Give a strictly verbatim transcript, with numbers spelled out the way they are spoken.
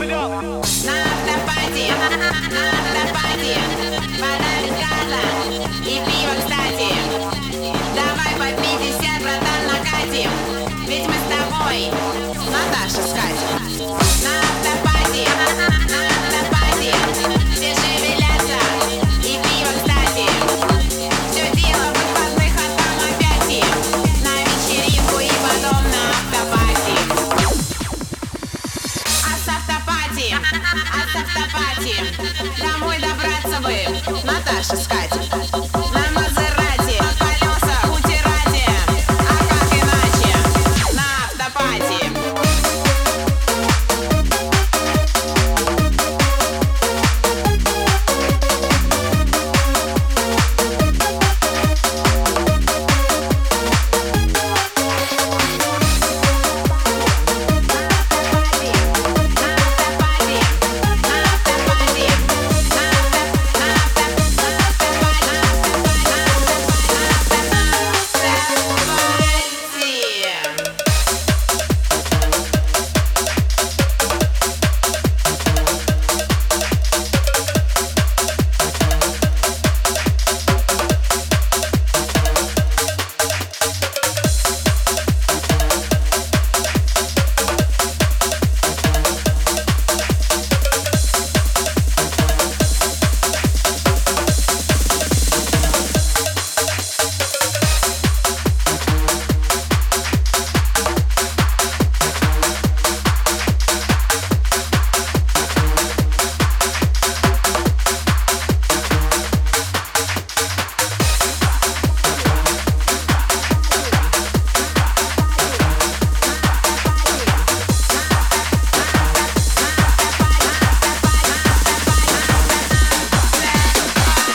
На автопате, на автопате, вода без газа и пиво, кстати. Давай по пятьдесят, братан, накатим, ведь мы с тобой, Наташа с Катей. На автопате, на автопате, все шевелятся и пиво, кстати. Все дело в выходных, а там опять им на вечеринку и потом на автопате. А с автопати, а с автопати домой добраться бы, Наташа с Катей.